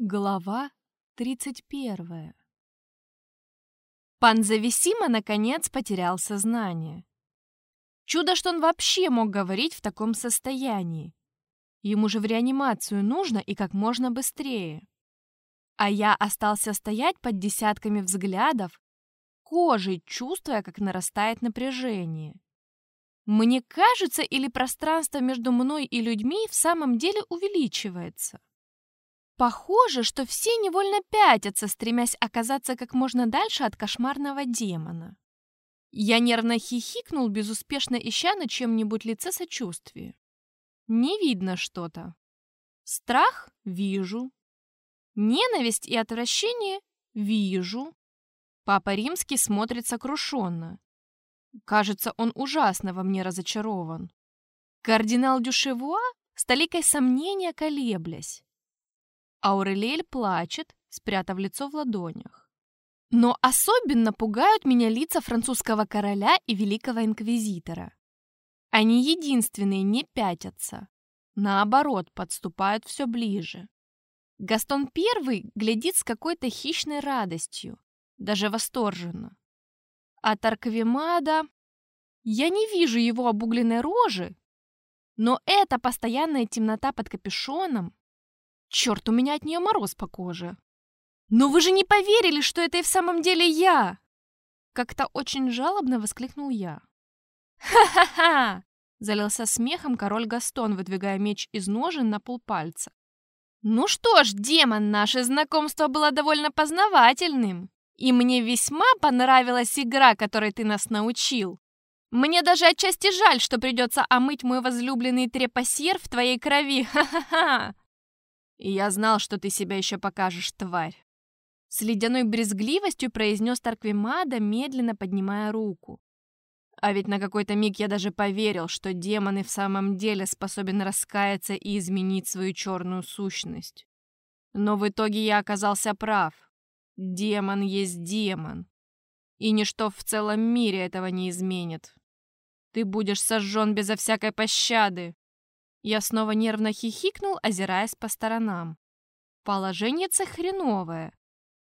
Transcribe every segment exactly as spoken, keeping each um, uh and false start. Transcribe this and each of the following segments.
Глава тридцать первая. Пан Зависима наконец потерял сознание. Чудо, что он вообще мог говорить в таком состоянии. Ему же в реанимацию нужно и как можно быстрее. А я остался стоять под десятками взглядов, кожей чувствуя, как нарастает напряжение. Мне кажется, или пространство между мной и людьми в самом деле увеличивается? Похоже, что все невольно пятятся, стремясь оказаться как можно дальше от кошмарного демона. Я нервно хихикнул, безуспешно ища на чем-нибудь лице сочувствие. Не видно что-то. Страх — вижу. Ненависть и отвращение — вижу. Папа Римский смотрит сокрушенно. Кажется, он ужасно во мне разочарован. Кардинал Дюшевуа с толикой сомнения колеблясь. Аурелиэль плачет, спрятав лицо в ладонях. Но особенно пугают меня лица французского короля и великого инквизитора. Они единственные не пятятся. Наоборот, подступают все ближе. Гастон Первый глядит с какой-то хищной радостью, даже восторженно. А Тарквемада... Я не вижу его обугленной рожи, но эта постоянная темнота под капюшоном... Черт, у меня от нее мороз по коже. Но вы же не поверили, что это и в самом деле я! Как-то очень жалобно воскликнул я. Ха-ха-ха! Залился смехом король Гастон, выдвигая меч из ножен на полпальца. Ну что ж, демон, наше знакомство было довольно познавательным. И мне весьма понравилась игра, которой ты нас научил. Мне даже отчасти жаль, что придется омыть мой возлюбленный трепассьер в твоей крови. Ха-ха-ха! И я знал, что ты себя еще покажешь, тварь. С ледяной брезгливостью произнес Тарквемада, медленно поднимая руку. А ведь на какой-то миг я даже поверил, что демон и в самом деле способен раскаяться и изменить свою черную сущность. Но в итоге я оказался прав. Демон есть демон. И ничто в целом мире этого не изменит. Ты будешь сожжен безо всякой пощады. Я снова нервно хихикнул, озираясь по сторонам. Положение-то хреновое.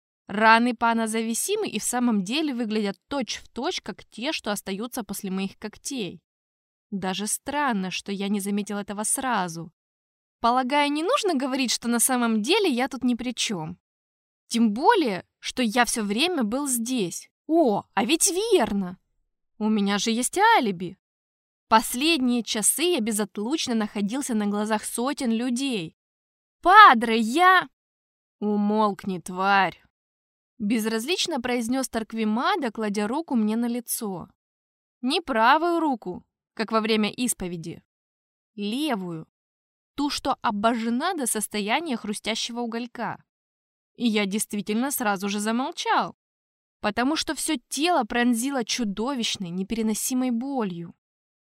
Раны пана Зависимы и в самом деле выглядят точь-в-точь, как те, что остаются после моих когтей. Даже странно, что я не заметил этого сразу. Полагаю, не нужно говорить, что на самом деле я тут ни при чем. Тем более, что я все время был здесь. О, а ведь верно! У меня же есть алиби. Последние часы я безотлучно находился на глазах сотен людей. «Падре, я...» «Умолкни, тварь!» Безразлично произнес Тарквемада, кладя руку мне на лицо. Не правую руку, как во время исповеди. Левую. Ту, что обожжена до состояния хрустящего уголька. И я действительно сразу же замолчал, потому что все тело пронзило чудовищной, непереносимой болью.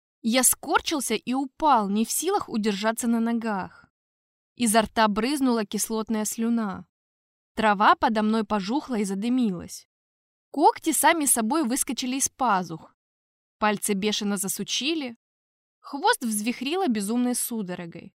Я скорчился и упал, не в силах удержаться на ногах. Изо рта брызнула кислотная слюна. Трава подо мной пожухла и задымилась. Когти сами собой выскочили из пазух. Пальцы бешено засучили. Хвост взвихрило безумной судорогой.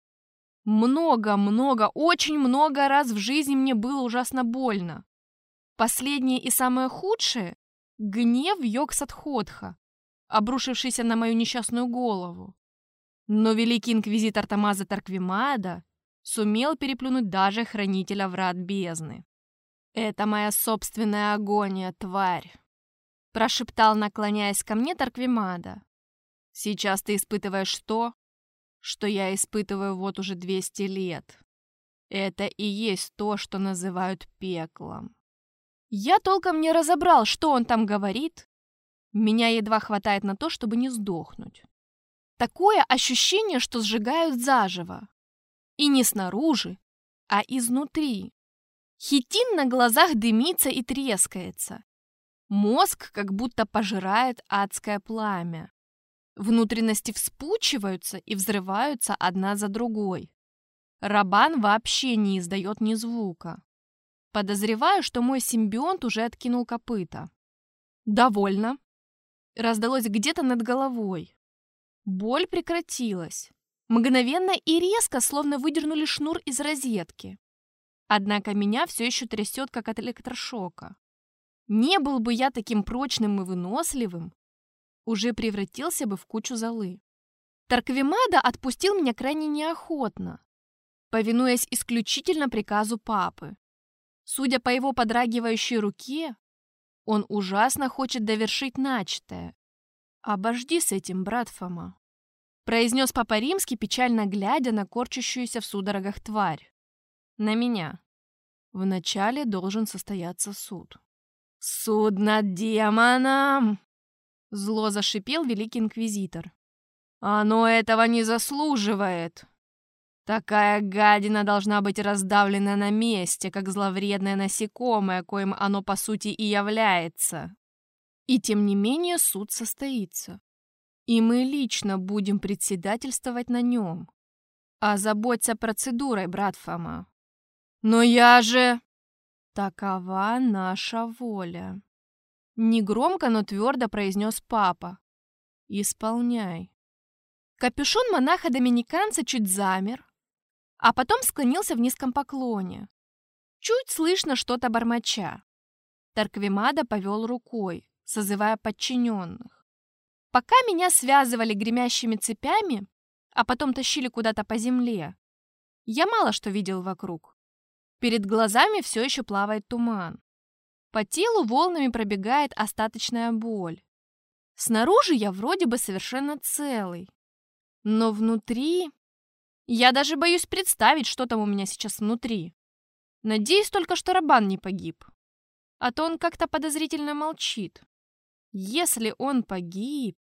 Много-много, очень много раз в жизни мне было ужасно больно. Последнее и самое худшее — гнев Йог-Сатходха, обрушившийся на мою несчастную голову. Но великий инквизитор Томмазо Тарквемада сумел переплюнуть даже хранителя врат бездны. «Это моя собственная агония, тварь!» прошептал, наклоняясь ко мне, Тарквемада. «Сейчас ты испытываешь то, что я испытываю вот уже двести лет. Это и есть то, что называют пеклом». Я толком не разобрал, что он там говорит. Меня едва хватает на то, чтобы не сдохнуть. Такое ощущение, что сжигают заживо. И не снаружи, а изнутри. Хитин на глазах дымится и трескается. Мозг как будто пожирает адское пламя. Внутренности вспучиваются и взрываются одна за другой. Рабан вообще не издает ни звука. Подозреваю, что мой симбионт уже откинул копыта. «Довольно», раздалось где-то над головой. Боль прекратилась. Мгновенно и резко, словно выдернули шнур из розетки. Однако меня все еще трясет, как от электрошока. Не был бы я таким прочным и выносливым, уже превратился бы в кучу золы. Тарквимада отпустил меня крайне неохотно, повинуясь исключительно приказу папы. Судя по его подрагивающей руке, он ужасно хочет довершить начатое. «Обожди с этим, брат Фома», — произнес Папа Римский, печально глядя на корчащуюся в судорогах тварь. На меня. Вначале должен состояться суд. «Суд над демоном!» — зло зашипел великий инквизитор. «Оно этого не заслуживает. Такая гадина должна быть раздавлена на месте, как зловредное насекомое, коим оно по сути и является. И тем не менее суд состоится. И мы лично будем председательствовать на нем. Озаботься процедурой, брат Фома. Но я же... Такова наша воля. Негромко, но твердо произнес папа. Исполняй. Капюшон монаха-доминиканца чуть замер, а потом склонился в низком поклоне. Чуть слышно что-то бормоча. Тарквимада повел рукой, созывая подчиненных. Пока меня связывали гремящими цепями, а потом тащили куда-то по земле, я мало что видел вокруг. Перед глазами все еще плавает туман. По телу волнами пробегает остаточная боль. Снаружи я вроде бы совершенно целый. Но внутри... Я даже боюсь представить, что там у меня сейчас внутри. Надеюсь только, что Рабан не погиб. А то он как-то подозрительно молчит. Если он погиб...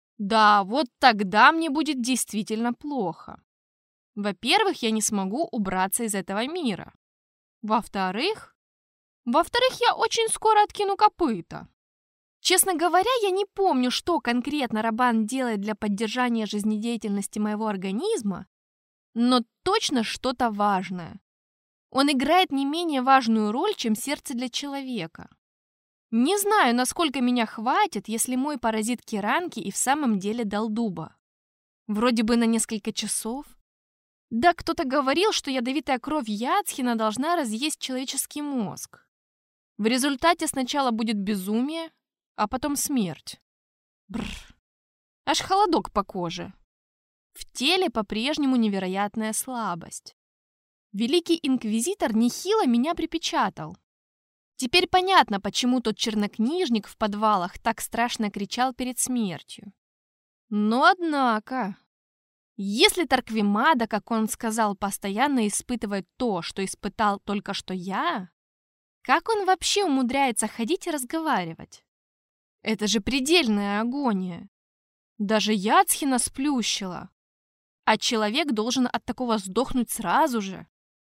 Да, вот тогда мне будет действительно плохо. Во-первых, я не смогу убраться из этого мира. Во-вторых... Во-вторых, я очень скоро откину копыта. Честно говоря, я не помню, что конкретно Рабан делает для поддержания жизнедеятельности моего организма, но точно что-то важное. Он играет не менее важную роль, чем сердце для человека. Не знаю, насколько меня хватит, если мой паразит Киранки и в самом деле дал дуба. Вроде бы на несколько часов. Да, кто-то говорил, что ядовитая кровь Яцхина должна разъесть человеческий мозг. В результате сначала будет безумие, а потом смерть. Бррр. Аж холодок по коже. В теле по-прежнему невероятная слабость. Великий инквизитор нехило меня припечатал. Теперь понятно, почему тот чернокнижник в подвалах так страшно кричал перед смертью. Но однако, если Тарквимада, как он сказал, постоянно испытывает то, что испытал только что я, как он вообще умудряется ходить и разговаривать? Это же предельная агония. Даже Яцхина сплющила. А человек должен от такого сдохнуть сразу же.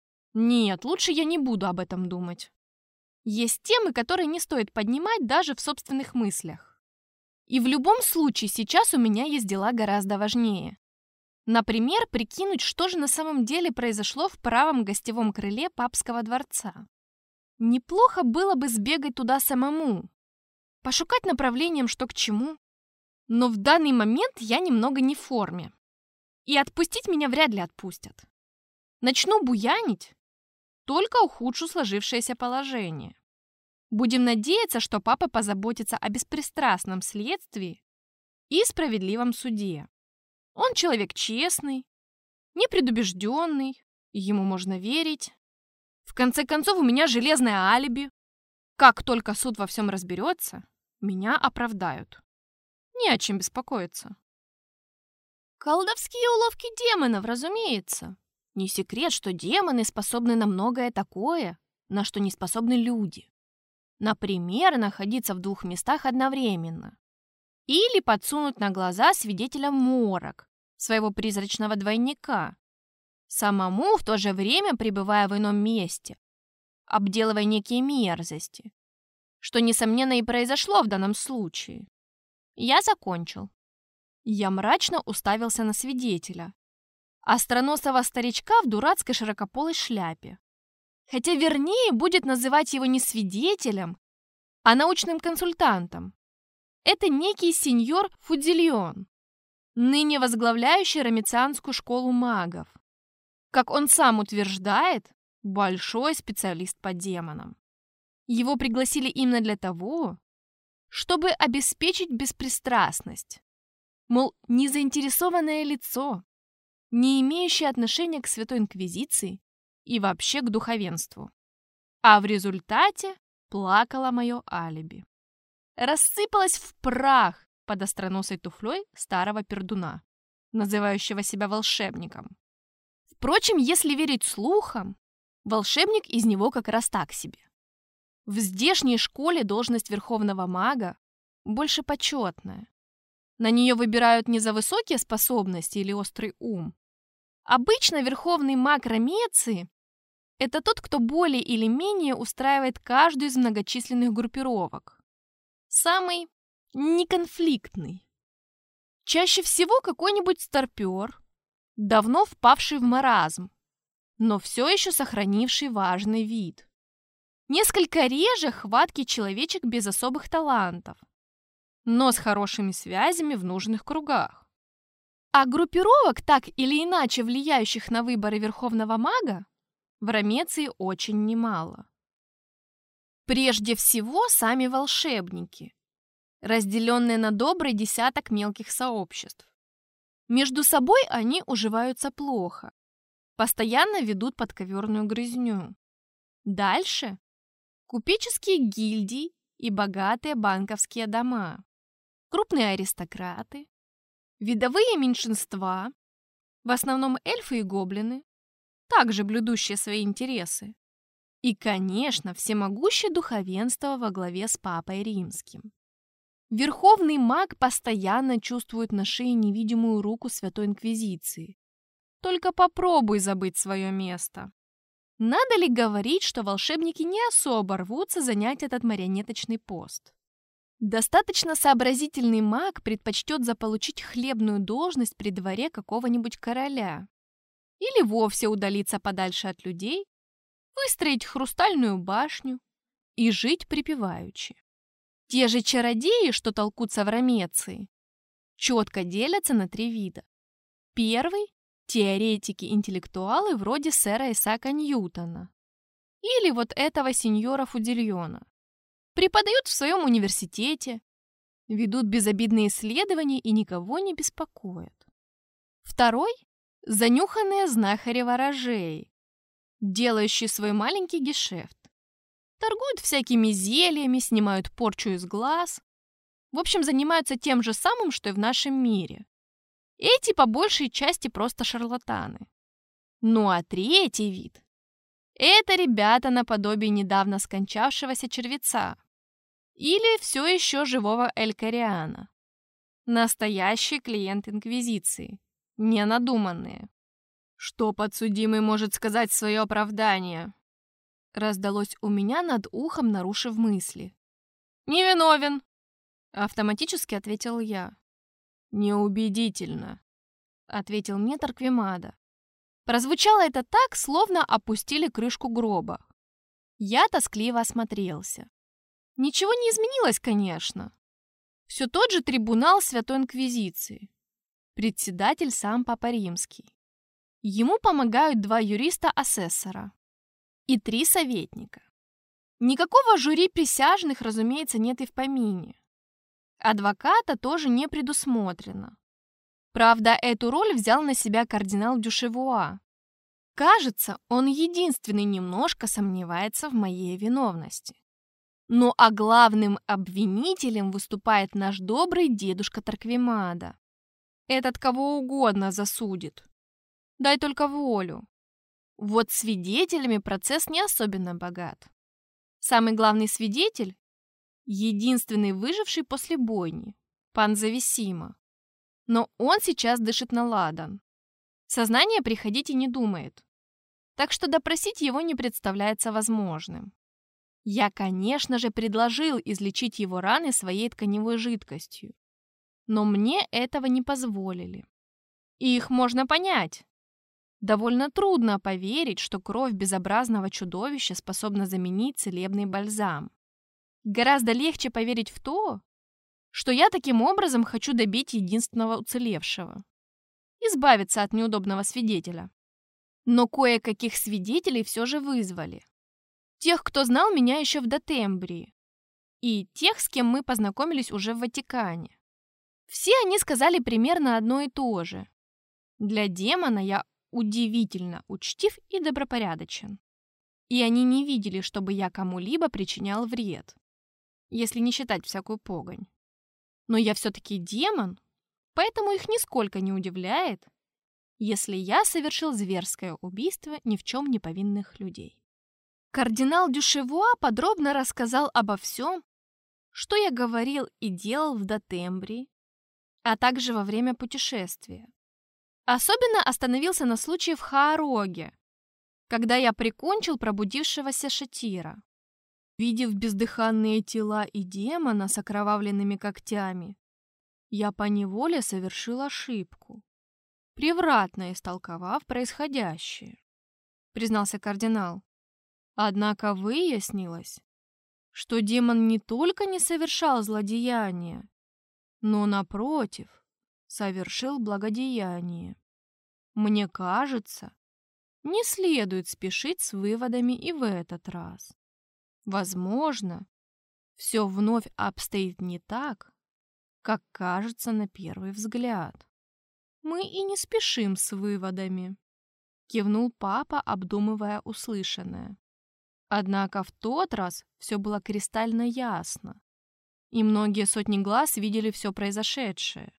Нет, лучше я не буду об этом думать. Есть темы, которые не стоит поднимать даже в собственных мыслях. И в любом случае сейчас у меня есть дела гораздо важнее. Например, прикинуть, что же на самом деле произошло в правом гостевом крыле папского дворца. Неплохо было бы сбегать туда самому, пошукать направлением, что к чему. Но в данный момент я немного не в форме. И отпустить меня вряд ли отпустят. Начну буянить, только ухудшу сложившееся положение. Будем надеяться, что папа позаботится о беспристрастном следствии и справедливом суде. Он человек честный, непредубежденный, ему можно верить. В конце концов, у меня железное алиби. Как только суд во всем разберется, меня оправдают. Не о чем беспокоиться. Колдовские уловки демонов, разумеется. Не секрет, что демоны способны на многое такое, на что не способны люди. Например, находиться в двух местах одновременно. Или подсунуть на глаза свидетелям морок, своего призрачного двойника, самому в то же время пребывая в ином месте, обделывая некие мерзости, что, несомненно, и произошло в данном случае. Я закончил. Я мрачно уставился на свидетеля, остроносого старичка в дурацкой широкополой шляпе. Хотя вернее будет называть его не свидетелем, а научным консультантом. Это некий сеньор Фудзильон, ныне возглавляющий Рамицианскую школу магов. Как он сам утверждает, большой специалист по демонам. Его пригласили именно для того, чтобы обеспечить беспристрастность. Мол, незаинтересованное лицо, не имеющее отношения к Святой Инквизиции и вообще к духовенству. А в результате плакало мое алиби. Рассыпалось в прах под остроносой туфлей старого пердуна, называющего себя волшебником. Впрочем, если верить слухам, волшебник из него как раз так себе. В здешней школе должность верховного мага больше почетная. На нее выбирают не за высокие способности или острый ум. Обычно верховный маг Ромеции – это тот, кто более или менее устраивает каждую из многочисленных группировок. Самый неконфликтный. Чаще всего какой-нибудь старпер, давно впавший в маразм, но все еще сохранивший важный вид. Несколько реже хваткий человечек без особых талантов, но с хорошими связями в нужных кругах. А группировок, так или иначе влияющих на выборы верховного мага, в Ромеции очень немало. Прежде всего, сами волшебники, разделенные на добрый десяток мелких сообществ. Между собой они уживаются плохо, постоянно ведут подковерную грызню. Дальше – купеческие гильдии и богатые банковские дома, крупные аристократы, видовые меньшинства, в основном эльфы и гоблины, также блюдущие свои интересы, и, конечно, всемогущее духовенство во главе с Папой Римским. Верховный маг постоянно чувствует на шее невидимую руку Святой Инквизиции. Только попробуй забыть свое место. Надо ли говорить, что волшебники не особо рвутся занять этот марионеточный пост? Достаточно сообразительный маг предпочтет заполучить хлебную должность при дворе какого-нибудь короля или вовсе удалиться подальше от людей, выстроить хрустальную башню и жить припеваючи. Те же чародеи, что толкутся в Ромеции, четко делятся на три вида. Первый – теоретики-интеллектуалы вроде сэра Исаака Ньютона или вот этого сеньора Фудильона. Преподают в своем университете, ведут безобидные исследования и никого не беспокоят. Второй – занюханные знахари-ворожеи, делающие свой маленький гешефт. Торгуют всякими зельями, снимают порчу из глаз. В общем, занимаются тем же самым, что и в нашем мире. Эти по большей части просто шарлатаны. Ну а третий вид – это ребята наподобие недавно скончавшегося червеца или все еще живого Элькариана. Настоящие клиенты Инквизиции, не надуманные. Что подсудимый может сказать в свое оправдание? Раздалось у меня над ухом, нарушив мысли. «Невиновен!» — автоматически ответил я. «Неубедительно», — ответил мне Тарквимада. Прозвучало это так, словно опустили крышку гроба. Я тоскливо осмотрелся. Ничего не изменилось, конечно. Все тот же трибунал Святой Инквизиции. Председатель сам Папа Римский. Ему помогают два юриста-асессора и три советника. Никакого жюри присяжных, разумеется, нет и в помине. Адвоката тоже не предусмотрено. Правда, эту роль взял на себя кардинал Дюшевуа. Кажется, он единственный немножко сомневается в моей виновности. Ну а главным обвинителем выступает наш добрый дедушка Тарквимада. Этот кого угодно засудит. Дай только волю. Вот свидетелями процесс не особенно богат. Самый главный свидетель – единственный выживший после бойни, пан Зависима. Но он сейчас дышит на ладан. В сознание приходить и не думает. Так что допросить его не представляется возможным. Я, конечно же, предложил излечить его раны своей тканевой жидкостью. Но мне этого не позволили. И их можно понять. Довольно трудно поверить, что кровь безобразного чудовища способна заменить целебный бальзам. Гораздо легче поверить в то, что я таким образом хочу добить единственного уцелевшего. Избавиться от неудобного свидетеля. Но кое-каких свидетелей все же вызвали. Тех, кто знал меня еще в Дотембрии, и тех, с кем мы познакомились уже в Ватикане. Все они сказали примерно одно и то же. Для демона я удивительно учтив и добропорядочен. И они не видели, чтобы я кому-либо причинял вред, если не считать всякую погонь. Но я все-таки демон, поэтому их нисколько не удивляет, если я совершил зверское убийство ни в чем не повинных людей. Кардинал Дюшевуа подробно рассказал обо всем, что я говорил и делал в Дотембрии, а также во время путешествия. Особенно остановился на случае в Хаароге, когда я прикончил пробудившегося Шатира. Видев бездыханные тела и демона с окровавленными когтями, я поневоле совершил ошибку, превратно истолковав происходящее, признался кардинал. Однако выяснилось, что демон не только не совершал злодеяния, но, напротив, совершил благодеяние. Мне кажется, не следует спешить с выводами и в этот раз. Возможно, все вновь обстоит не так, как кажется на первый взгляд. Мы и не спешим с выводами, кивнул папа, обдумывая услышанное. Однако в тот раз все было кристально ясно, и многие сотни глаз видели все произошедшее.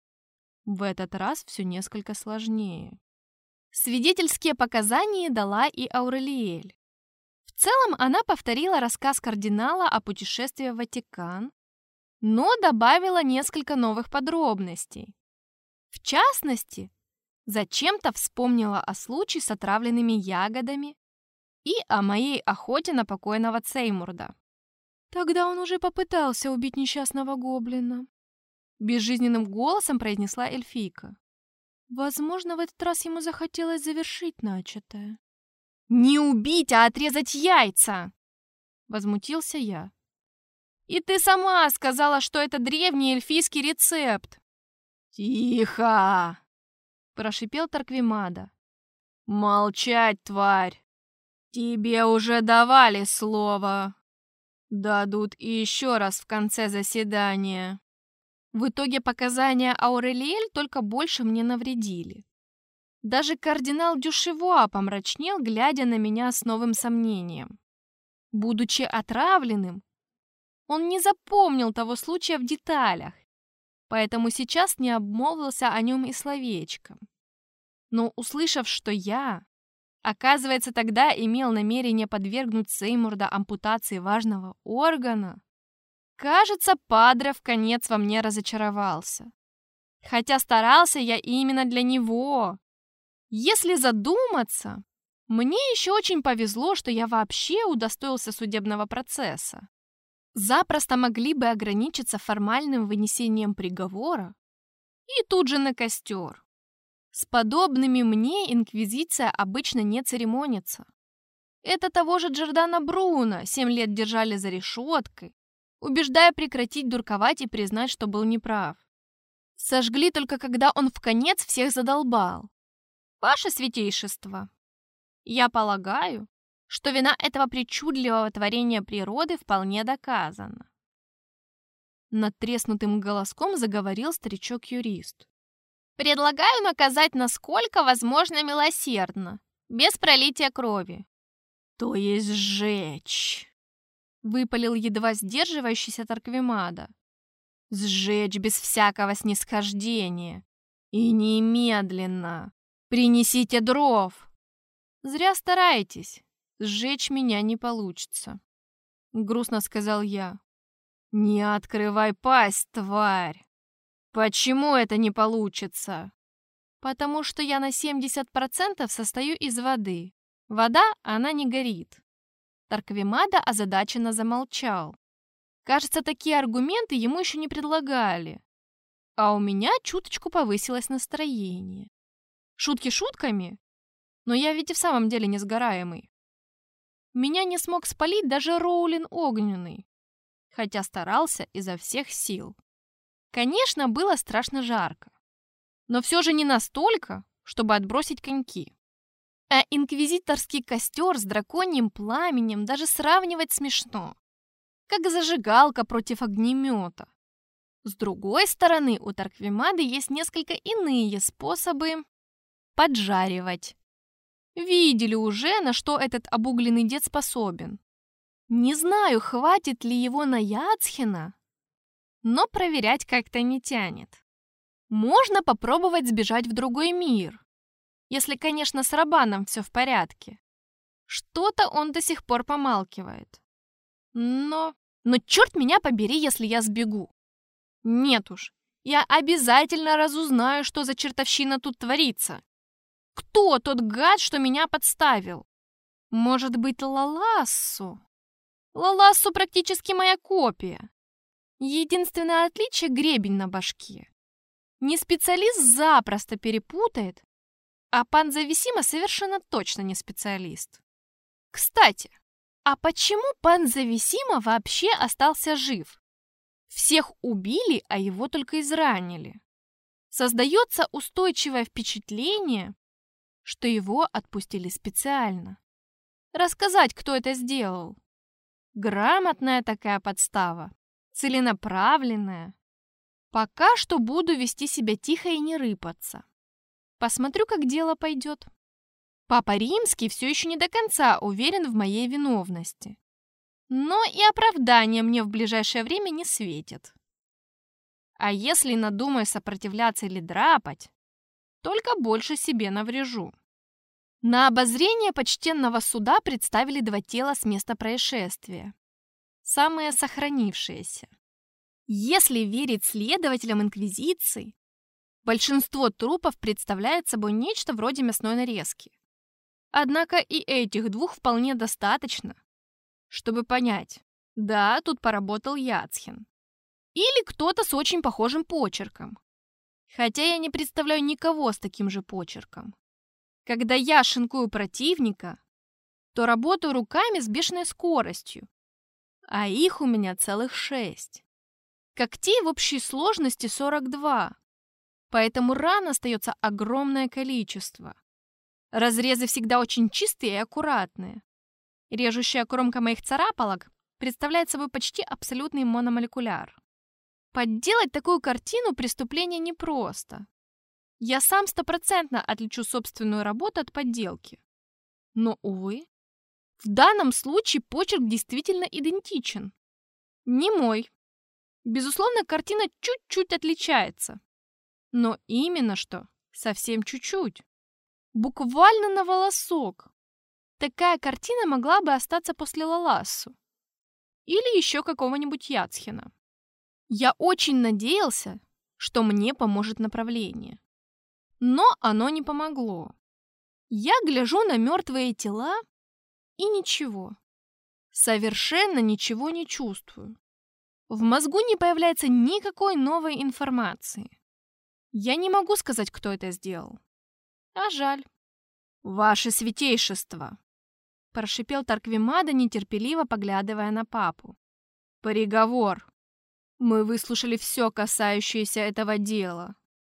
В этот раз все несколько сложнее. Свидетельские показания дала и Аурелиэль. В целом она повторила рассказ кардинала о путешествии в Ватикан, но добавила несколько новых подробностей. В частности, зачем-то вспомнила о случае с отравленными ягодами и о моей охоте на покойного Цеймурда. Тогда он уже попытался убить несчастного гоблина, безжизненным голосом произнесла эльфийка. Возможно, в этот раз ему захотелось завершить начатое. «Не убить, а отрезать яйца!» Возмутился я. «И ты сама сказала, что это древний эльфийский рецепт!» «Тихо!» прошипел Тарквимада. «Молчать, тварь! Тебе уже давали слово. Дадут и еще раз в конце заседания». В итоге показания Аурелиэль только больше мне навредили. Даже кардинал Дюшевуа помрачнел, глядя на меня с новым сомнением. Будучи отравленным, он не запомнил того случая в деталях, поэтому сейчас не обмолвился о нем и словечком. Но, услышав, что я, оказывается, тогда имел намерение подвергнуть Сеймурда ампутации важного органа, кажется, Падре вконец во мне разочаровался. Хотя старался я именно для него. Если задуматься, мне еще очень повезло, что я вообще удостоился судебного процесса. Запросто могли бы ограничиться формальным вынесением приговора и тут же на костер. С подобными мне инквизиция обычно не церемонится. Это того же Джордано Бруно семь лет держали за решеткой, убеждая прекратить дурковать и признать, что был неправ. Сожгли только когда он вконец всех задолбал. Ваше святейшество, я полагаю, что вина этого причудливого творения природы вполне доказана. Надтреснутым голоском заговорил старичок-юрист. Предлагаю наказать насколько возможно милосердно, без пролития крови. То есть сжечь. Выпалил едва сдерживающийся Тарквимада. Сжечь без всякого снисхождения. И немедленно. Принесите дров. Зря стараетесь. Сжечь меня не получится. Грустно сказал я. Не открывай пасть, тварь. Почему это не получится? Потому что я на семьдесят процентов состою из воды. Вода, она не горит. Тарквимада озадаченно замолчал. Кажется, такие аргументы ему еще не предлагали. А у меня чуточку повысилось настроение. Шутки шутками, но я ведь и в самом деле несгораемый. Меня не смог спалить даже Роулин Огненный, хотя старался изо всех сил. Конечно, было страшно жарко, но все же не настолько, чтобы отбросить коньки. А инквизиторский костер с драконьим пламенем даже сравнивать смешно, как зажигалка против огнемета. С другой стороны, у Тарквимады есть несколько иные способы поджаривать. Видели уже, на что этот обугленный дед способен. Не знаю, хватит ли его на Яцхина, но проверять как-то не тянет. Можно попробовать сбежать в другой мир, если, конечно, с Рабаном все в порядке. Что-то он до сих пор помалкивает. Но... Но черт меня побери, если я сбегу. Нет уж, я обязательно разузнаю, что за чертовщина тут творится. Кто тот гад, что меня подставил? Может быть, Лалассу? Лалассу практически моя копия. Единственное отличие — гребень на башке. Не специалист запросто перепутает, а пан Зависима совершенно точно не специалист. Кстати, а почему пан Зависима вообще остался жив? Всех убили, а его только изранили. Создается устойчивое впечатление, что его отпустили специально. Рассказать, кто это сделал. Грамотная такая подстава, целенаправленная. Пока что буду вести себя тихо и не рыпаться. Посмотрю, как дело пойдет. Папа Римский все еще не до конца уверен в моей виновности. Но и оправдание мне в ближайшее время не светит. А если надумаю сопротивляться или драпать, только больше себе наврежу. На обозрение почтенного суда представили два тела с места происшествия. Самые сохранившиеся. Если верить следователям Инквизиции, большинство трупов представляет собой нечто вроде мясной нарезки. Однако и этих двух вполне достаточно, чтобы понять, да, тут поработал Яцхин. Или кто-то с очень похожим почерком. Хотя я не представляю никого с таким же почерком. Когда я шинкую противника, то работаю руками с бешеной скоростью, а их у меня целых шесть. Когтей в общей сложности сорок два, поэтому ран остается огромное количество. Разрезы всегда очень чистые и аккуратные. Режущая кромка моих царапалок представляет собой почти абсолютный мономолекуляр. Подделать такую картину преступления непросто. Я сам стопроцентно отличу собственную работу от подделки. Но, увы, в данном случае почерк действительно идентичен. Не мой. Безусловно, картина чуть-чуть отличается. Но именно что совсем чуть-чуть. Буквально на волосок. Такая картина могла бы остаться после Лалассу. Или еще какого-нибудь Яцхина. Я очень надеялся, что мне поможет направление. Но оно не помогло. Я гляжу на мертвые тела и ничего. Совершенно ничего не чувствую. В мозгу не появляется никакой новой информации. Я не могу сказать, кто это сделал. А жаль. «Ваше святейшество!» — прошипел Тарквимада, нетерпеливо поглядывая на папу. «Приговор! Мы выслушали все, касающееся этого дела.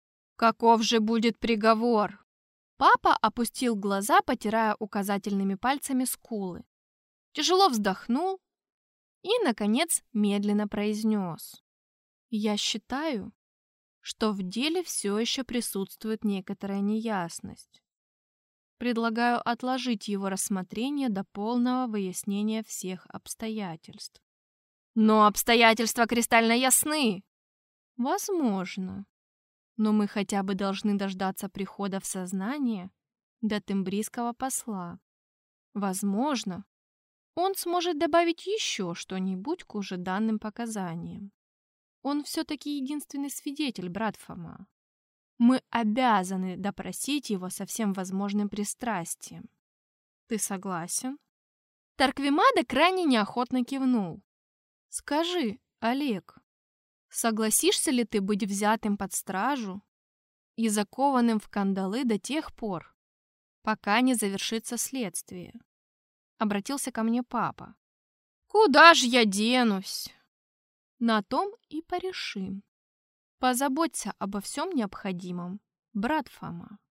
Каков же будет приговор?» Папа опустил глаза, потирая указательными пальцами скулы. Тяжело вздохнул и, наконец, медленно произнес. «Я считаю, что в деле все еще присутствует некоторая неясность. Предлагаю отложить его рассмотрение до полного выяснения всех обстоятельств». «Но обстоятельства кристально ясны!» «Возможно. Но мы хотя бы должны дождаться прихода в сознание до тембрийского посла. Возможно, он сможет добавить еще что-нибудь к уже данным показаниям. Он все-таки единственный свидетель, брат Фома. Мы обязаны допросить его со всем возможным пристрастием. Ты согласен?» Тарквимада крайне неохотно кивнул. «Скажи, Олег, согласишься ли ты быть взятым под стражу и закованным в кандалы до тех пор, пока не завершится следствие?» Обратился ко мне папа. «Куда же я денусь?» «На том и порешим. Позаботься обо всем необходимом, брат Фома».